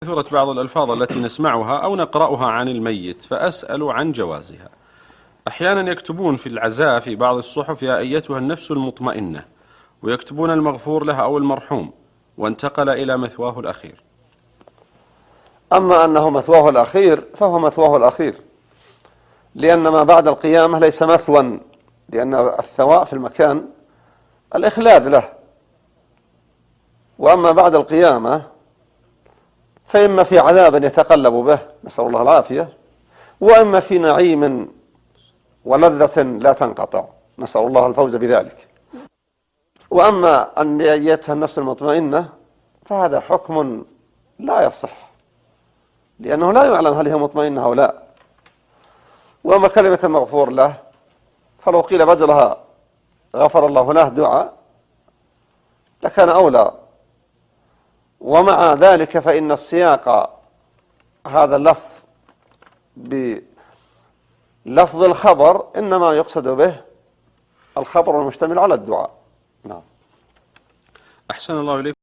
كثرت بعض الألفاظ التي نسمعها أو نقرأها عن الميت فأسأل عن جوازها. أحيانا يكتبون في العزاء في بعض الصحف يا أيتها النفس المطمئنة، ويكتبون المغفور له أو المرحوم وانتقل إلى مثواه الأخير. أما أنه مثواه الأخير فهو مثواه الأخير، لأن ما بعد القيامة ليس مثوى، لأن الثواء في المكان الإخلاد له، وأما بعد القيامة فإما في عذاب يتقلب به نسأل الله العافية، وإما في نعيم ولذة لا تنقطع نسأل الله الفوز بذلك. وأما أن أيتها النفس المطمئنة فهذا حكم لا يصح، لأنه لا يعلم هل هي مطمئنة أو لا. وأما كلمة المغفور له فلو قيل بدلها غفر الله له دعاء لكان أولى. ومع ذلك فإن السياق هذا اللفظ بلفظ الخبر إنما يقصد به الخبر المشتمل على الدعاء. نعم. أحسن الله إليكم.